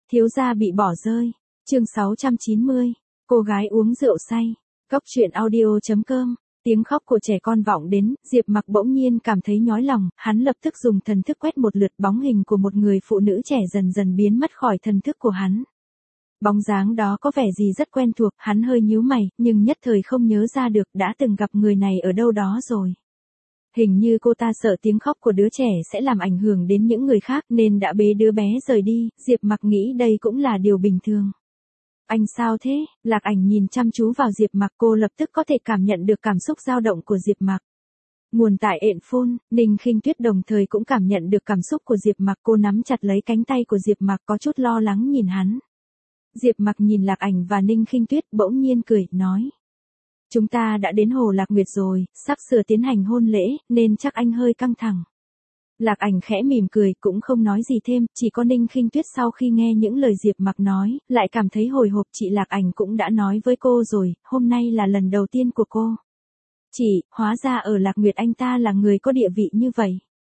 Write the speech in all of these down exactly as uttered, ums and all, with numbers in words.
Thiếu gia bị bỏ rơi. Chương sáu trăm chín mươi. Cô gái uống rượu say. Góc truyện audio chấm com. Tiếng khóc của trẻ con vọng đến, Diệp Mặc bỗng nhiên cảm thấy nhói lòng, hắn lập tức dùng thần thức quét một lượt bóng hình của một người phụ nữ trẻ dần dần biến mất khỏi thần thức của hắn. Bóng dáng đó có vẻ gì rất quen thuộc, hắn hơi nhíu mày, nhưng nhất thời không nhớ ra được đã từng gặp người này ở đâu đó rồi. Hình như cô ta sợ tiếng khóc của đứa trẻ sẽ làm ảnh hưởng đến những người khác nên đã bế đứa bé rời đi, Diệp Mặc nghĩ đây cũng là điều bình thường. Anh sao thế? Lạc Ảnh nhìn chăm chú vào Diệp Mặc, cô lập tức có thể cảm nhận được cảm xúc dao động của Diệp Mặc. Nguồn tại ện phone, Ninh Khinh Tuyết đồng thời cũng cảm nhận được cảm xúc của Diệp Mặc, cô nắm chặt lấy cánh tay của Diệp Mặc có chút lo lắng nhìn hắn. Diệp Mặc nhìn Lạc Ảnh và Ninh Khinh Tuyết bỗng nhiên cười, nói. Chúng ta đã đến Hồ Lạc Nguyệt rồi, sắp sửa tiến hành hôn lễ, nên chắc anh hơi căng thẳng. Lạc Ảnh khẽ mỉm cười, cũng không nói gì thêm, chỉ có Ninh Khinh Tuyết sau khi nghe những lời Diệp Mặc nói, lại cảm thấy hồi hộp. Chị Lạc Ảnh cũng đã nói với cô rồi, hôm nay là lần đầu tiên của cô. Chị, hóa ra ở Lạc Nguyệt anh ta là người có địa vị như vậy.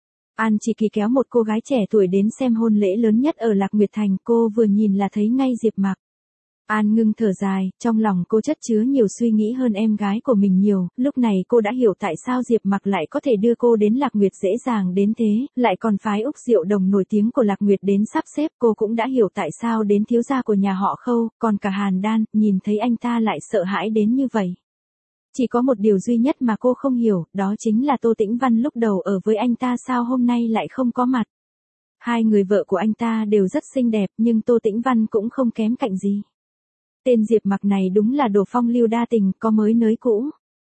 An Chỉ Kỳ kéo một cô gái trẻ tuổi đến xem hôn lễ lớn nhất ở Lạc Nguyệt Thành, cô vừa nhìn là thấy ngay Diệp Mặc. An Ngưng thở dài, trong lòng cô chất chứa nhiều suy nghĩ hơn em gái của mình nhiều, lúc này cô đã hiểu tại sao Diệp Mặc lại có thể đưa cô đến Lạc Nguyệt dễ dàng đến thế, lại còn phái Úc Diệu Đồng nổi tiếng của Lạc Nguyệt đến sắp xếp, cô cũng đã hiểu tại sao đến thiếu gia của nhà họ Khâu, còn cả Hàn Đan, nhìn thấy anh ta lại sợ hãi đến như vậy. Chỉ có một điều duy nhất mà cô không hiểu, đó chính là Tô Tĩnh Văn lúc đầu ở với anh ta sao hôm nay lại không có mặt. Hai người vợ của anh ta đều rất xinh đẹp, nhưng Tô Tĩnh Văn cũng không kém cạnh gì. Tên Diệp Mặc này đúng là đồ phong lưu đa tình, có mới nới cũ.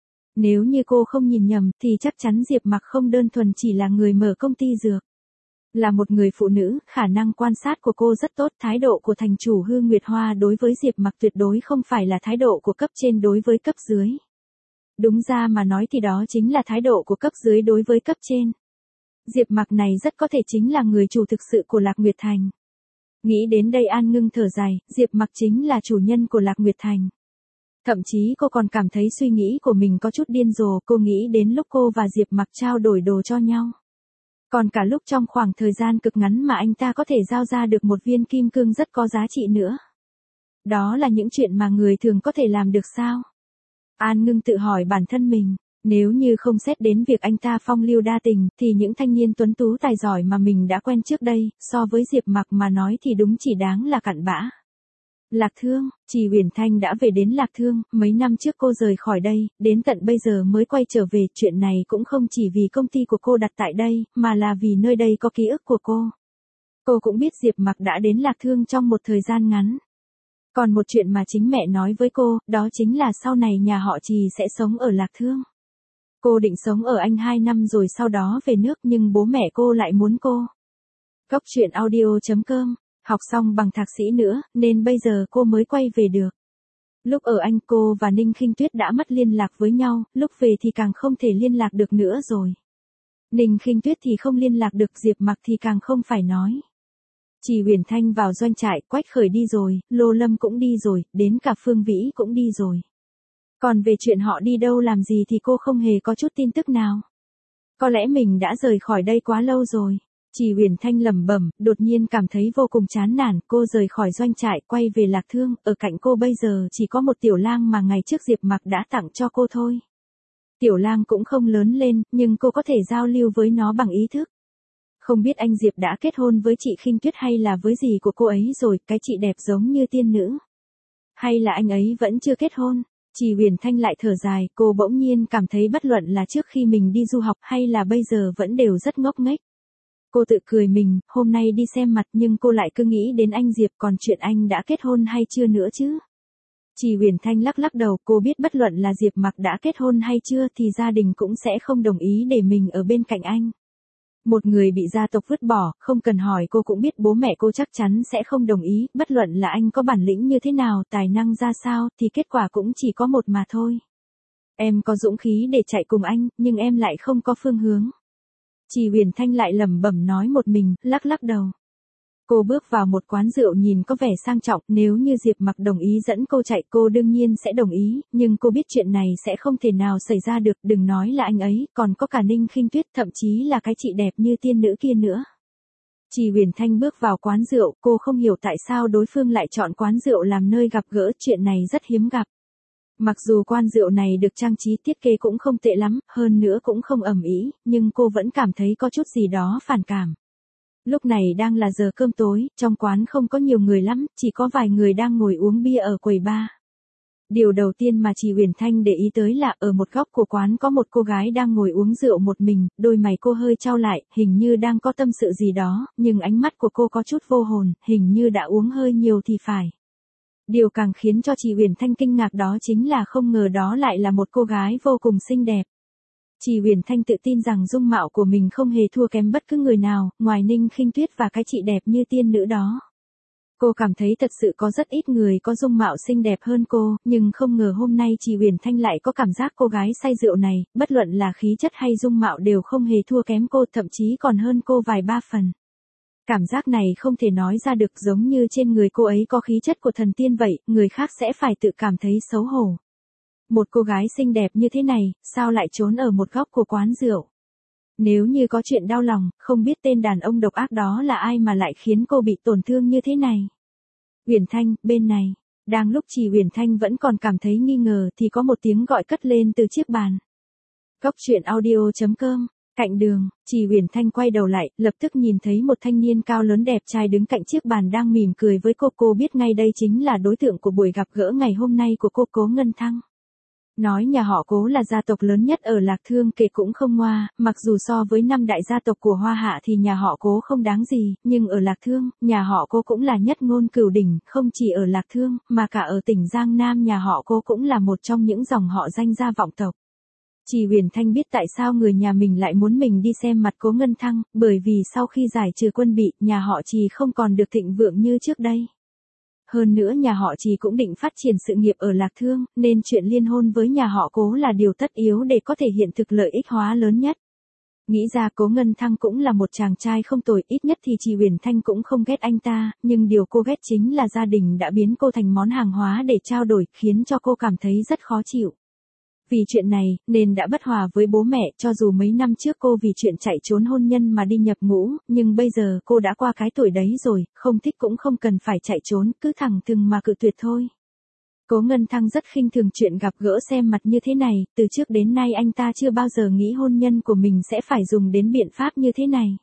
Nếu như cô không nhìn nhầm, thì chắc chắn Diệp Mặc không đơn thuần chỉ là người mở công ty dược. Là một người phụ nữ, khả năng quan sát của cô rất tốt, thái độ của thành chủ Hương Nguyệt Hoa đối với Diệp Mặc tuyệt đối không phải là thái độ của cấp trên đối với cấp dưới. Đúng ra mà nói thì đó chính là thái độ của cấp dưới đối với cấp trên. Diệp Mặc này rất có thể chính là người chủ thực sự của Lạc Nguyệt Thành. Nghĩ đến đây An Ngưng thở dài, Diệp Mặc chính là chủ nhân của Lạc Nguyệt Thành. Thậm chí cô còn cảm thấy suy nghĩ của mình có chút điên rồ, cô nghĩ đến lúc cô và Diệp Mặc trao đổi đồ cho nhau. Còn cả lúc trong khoảng thời gian cực ngắn mà anh ta có thể giao ra được một viên kim cương rất có giá trị nữa. Đó là những chuyện mà người thường có thể làm được sao? An Ngưng tự hỏi bản thân mình. Nếu như không xét đến việc anh ta phong lưu đa tình, thì những thanh niên tuấn tú tài giỏi mà mình đã quen trước đây, so với Diệp Mặc mà nói thì đúng chỉ đáng là cặn bã. Lạc Thương, Trì Uyển Thanh đã về đến Lạc Thương, mấy năm trước cô rời khỏi đây, đến tận bây giờ mới quay trở về, chuyện này cũng không chỉ vì công ty của cô đặt tại đây, mà là vì nơi đây có ký ức của cô. Cô cũng biết Diệp Mặc đã đến Lạc Thương trong một thời gian ngắn. Còn một chuyện mà chính mẹ nói với cô, đó chính là sau này nhà họ Trì sẽ sống ở Lạc Thương. Cô định sống ở Anh hai năm rồi sau đó về nước nhưng bố mẹ cô lại muốn cô. Góc truyện audio chấm com, học xong bằng thạc sĩ nữa, nên bây giờ cô mới quay về được. Lúc ở Anh cô và Ninh Khinh Tuyết đã mất liên lạc với nhau, lúc về thì càng không thể liên lạc được nữa rồi. Ninh Khinh Tuyết thì không liên lạc được, Diệp Mặc thì càng không phải nói. Trì Uyển Thanh vào doanh trại, Quách Khởi đi rồi, Lô Lâm cũng đi rồi, đến cả Phương Vĩ cũng đi rồi. Còn về chuyện họ đi đâu làm gì thì cô không hề có chút tin tức nào. Có lẽ mình đã rời khỏi đây quá lâu rồi. Trì Uyển Thanh lẩm bẩm, đột nhiên cảm thấy vô cùng chán nản, cô rời khỏi doanh trại, quay về Lạc Thương, ở cạnh cô bây giờ chỉ có một tiểu lang mà ngày trước Diệp Mặc đã tặng cho cô thôi. Tiểu lang cũng không lớn lên, nhưng cô có thể giao lưu với nó bằng ý thức. Không biết anh Diệp đã kết hôn với chị Khinh Tuyết hay là với gì của cô ấy rồi, cái chị đẹp giống như tiên nữ. Hay là anh ấy vẫn chưa kết hôn? Trì Uyển Thanh lại thở dài, cô bỗng nhiên cảm thấy bất luận là trước khi mình đi du học hay là bây giờ vẫn đều rất ngốc nghếch. Cô tự cười mình, hôm nay đi xem mặt nhưng cô lại cứ nghĩ đến anh Diệp, còn chuyện anh đã kết hôn hay chưa nữa chứ. Trì Uyển Thanh lắc lắc đầu, cô biết bất luận là Diệp Mặc đã kết hôn hay chưa thì gia đình cũng sẽ không đồng ý để mình ở bên cạnh anh. Một người bị gia tộc vứt bỏ, không cần hỏi cô cũng biết bố mẹ cô chắc chắn sẽ không đồng ý, bất luận là anh có bản lĩnh như thế nào, tài năng ra sao, thì kết quả cũng chỉ có một mà thôi. Em có dũng khí để chạy cùng anh, nhưng em lại không có phương hướng. Trì Uyển Thanh lại lẩm bẩm nói một mình, lắc lắc đầu. Cô bước vào một quán rượu nhìn có vẻ sang trọng, nếu như Diệp Mặc đồng ý dẫn cô chạy cô đương nhiên sẽ đồng ý, nhưng cô biết chuyện này sẽ không thể nào xảy ra được, đừng nói là anh ấy, còn có cả Ninh Khinh Tuyết, thậm chí là cái chị đẹp như tiên nữ kia nữa. Trì Huyền Thanh bước vào quán rượu, cô không hiểu tại sao đối phương lại chọn quán rượu làm nơi gặp gỡ, chuyện này rất hiếm gặp. Mặc dù quán rượu này được trang trí thiết kế cũng không tệ lắm, hơn nữa cũng không ầm ĩ, nhưng cô vẫn cảm thấy có chút gì đó phản cảm. Lúc này đang là giờ cơm tối, trong quán không có nhiều người lắm, chỉ có vài người đang ngồi uống bia ở quầy bar. Điều đầu tiên mà Trì Huyền Thanh để ý tới là ở một góc của quán có một cô gái đang ngồi uống rượu một mình, đôi mày cô hơi chau lại, hình như đang có tâm sự gì đó, nhưng ánh mắt của cô có chút vô hồn, hình như đã uống hơi nhiều thì phải. Điều càng khiến cho Trì Huyền Thanh kinh ngạc đó chính là không ngờ đó lại là một cô gái vô cùng xinh đẹp. Trì Huyền Thanh tự tin rằng dung mạo của mình không hề thua kém bất cứ người nào, ngoài Ninh Khinh Tuyết và cái chị đẹp như tiên nữ đó. Cô cảm thấy thật sự có rất ít người có dung mạo xinh đẹp hơn cô, nhưng không ngờ hôm nay Trì Huyền Thanh lại có cảm giác cô gái say rượu này, bất luận là khí chất hay dung mạo đều không hề thua kém cô, thậm chí còn hơn cô vài ba phần. Cảm giác này không thể nói ra được, giống như trên người cô ấy có khí chất của thần tiên vậy, người khác sẽ phải tự cảm thấy xấu hổ. Một cô gái xinh đẹp như thế này, sao lại trốn ở một góc của quán rượu? Nếu như có chuyện đau lòng, không biết tên đàn ông độc ác đó là ai mà lại khiến cô bị tổn thương như thế này. Huyền Thanh, bên này. Đang lúc Trì Huyền Thanh vẫn còn cảm thấy nghi ngờ thì có một tiếng gọi cất lên từ chiếc bàn. Cốc truyện audio chấm com. Cạnh đường, Trì Huyền Thanh quay đầu lại, lập tức nhìn thấy một thanh niên cao lớn đẹp trai đứng cạnh chiếc bàn đang mỉm cười với cô. Cô biết ngay đây chính là đối tượng của buổi gặp gỡ ngày hôm nay của cô, Cố Ngân Thăng. Nói nhà họ Cố là gia tộc lớn nhất ở Lạc Thương kể cũng không ngoa, mặc dù so với năm đại gia tộc của Hoa Hạ thì nhà họ Cố không đáng gì, nhưng ở Lạc Thương, nhà họ Cố cũng là nhất ngôn cửu đỉnh, không chỉ ở Lạc Thương, mà cả ở tỉnh Giang Nam nhà họ Cố cũng là một trong những dòng họ danh gia vọng tộc. Trì Huyền Thanh biết tại sao người nhà mình lại muốn mình đi xem mặt Cố Ngân Thăng, bởi vì sau khi giải trừ quân bị, nhà họ Trì không còn được thịnh vượng như trước đây. Hơn nữa nhà họ Trì cũng định phát triển sự nghiệp ở Lạc Thương, nên chuyện liên hôn với nhà họ Cố là điều tất yếu để có thể hiện thực lợi ích hóa lớn nhất. Nghĩ ra Cố Ngân Thăng cũng là một chàng trai không tồi, ít nhất thì Trì Huyền Thanh cũng không ghét anh ta, nhưng điều cô ghét chính là gia đình đã biến cô thành món hàng hóa để trao đổi, khiến cho cô cảm thấy rất khó chịu. Vì chuyện này, nên đã bất hòa với bố mẹ, cho dù mấy năm trước cô vì chuyện chạy trốn hôn nhân mà đi nhập ngũ, nhưng bây giờ cô đã qua cái tuổi đấy rồi, không thích cũng không cần phải chạy trốn, cứ thẳng thừng mà cự tuyệt thôi. Cố Ngân Thăng rất khinh thường chuyện gặp gỡ xem mặt như thế này, từ trước đến nay anh ta chưa bao giờ nghĩ hôn nhân của mình sẽ phải dùng đến biện pháp như thế này.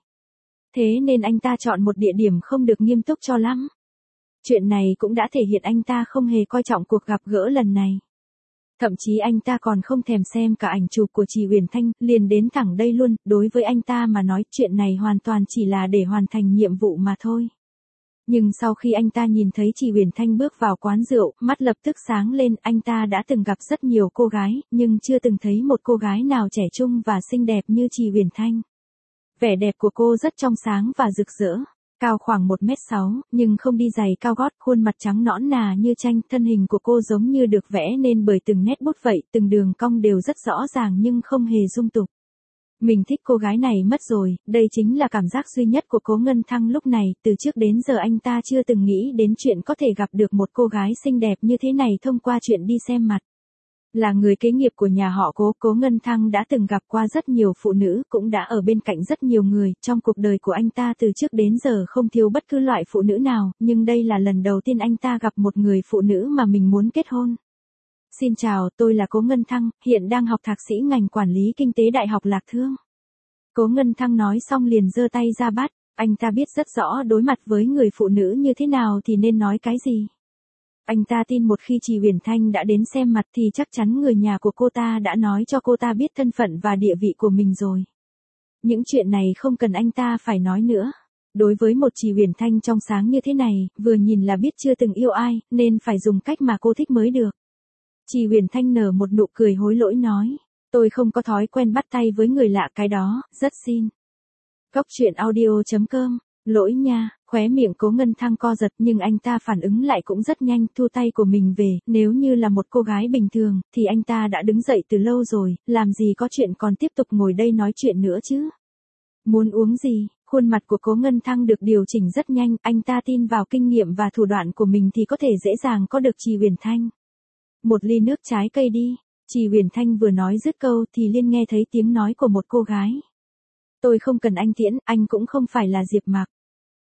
Thế nên anh ta chọn một địa điểm không được nghiêm túc cho lắm. Chuyện này cũng đã thể hiện anh ta không hề coi trọng cuộc gặp gỡ lần này. Thậm chí anh ta còn không thèm xem cả ảnh chụp của Trì Huyền Thanh, liền đến thẳng đây luôn, đối với anh ta mà nói chuyện này hoàn toàn chỉ là để hoàn thành nhiệm vụ mà thôi. Nhưng sau khi anh ta nhìn thấy Trì Huyền Thanh bước vào quán rượu, mắt lập tức sáng lên, anh ta đã từng gặp rất nhiều cô gái, nhưng chưa từng thấy một cô gái nào trẻ trung và xinh đẹp như Trì Huyền Thanh. Vẻ đẹp của cô rất trong sáng và rực rỡ. Cao khoảng một mét sáu, nhưng không đi giày cao gót, khuôn mặt trắng nõn nà như tranh, thân hình của cô giống như được vẽ nên bởi từng nét bút vậy, từng đường cong đều rất rõ ràng nhưng không hề dung tục. Mình thích cô gái này mất rồi, đây chính là cảm giác duy nhất của Cố Ngân Thăng lúc này, từ trước đến giờ anh ta chưa từng nghĩ đến chuyện có thể gặp được một cô gái xinh đẹp như thế này thông qua chuyện đi xem mặt. Là người kế nghiệp của nhà họ Cố, Cố Ngân Thăng đã từng gặp qua rất nhiều phụ nữ, cũng đã ở bên cạnh rất nhiều người, trong cuộc đời của anh ta từ trước đến giờ không thiếu bất cứ loại phụ nữ nào, nhưng đây là lần đầu tiên anh ta gặp một người phụ nữ mà mình muốn kết hôn. Xin chào, tôi là Cố Ngân Thăng, hiện đang học thạc sĩ ngành quản lý kinh tế Đại học Lạc Thương. Cố Ngân Thăng nói xong liền giơ tay ra bắt, anh ta biết rất rõ đối mặt với người phụ nữ như thế nào thì nên nói cái gì. Anh ta tin một khi Trì Huyền Thanh đã đến xem mặt thì chắc chắn người nhà của cô ta đã nói cho cô ta biết thân phận và địa vị của mình rồi. Những chuyện này không cần anh ta phải nói nữa. Đối với một Trì Huyền Thanh trong sáng như thế này, vừa nhìn là biết chưa từng yêu ai, nên phải dùng cách mà cô thích mới được. Trì Huyền Thanh nở một nụ cười hối lỗi nói, tôi không có thói quen bắt tay với người lạ cái đó, rất xin. Cốc truyện audio chấm com. Lỗi nha, khóe miệng Cố Ngân Thăng co giật nhưng anh ta phản ứng lại cũng rất nhanh, thu tay của mình về, nếu như là một cô gái bình thường, thì anh ta đã đứng dậy từ lâu rồi, làm gì có chuyện còn tiếp tục ngồi đây nói chuyện nữa chứ. Muốn uống gì, khuôn mặt của Cố Ngân Thăng được điều chỉnh rất nhanh, anh ta tin vào kinh nghiệm và thủ đoạn của mình thì có thể dễ dàng có được Trì Huyền Thanh. Một ly nước trái cây đi, Trì Huyền Thanh vừa nói dứt câu thì liền nghe thấy tiếng nói của một cô gái. Tôi không cần anh tiễn, anh cũng không phải là Diệp Mặc.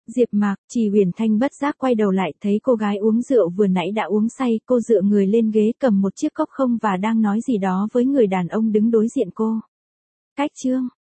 Diệp Mạc, Trì Huyền Thanh bất giác quay đầu lại thấy cô gái uống rượu vừa nãy đã uống say, cô dựa người lên ghế cầm một chiếc cốc không và đang nói gì đó với người đàn ông đứng đối diện cô. Cách chương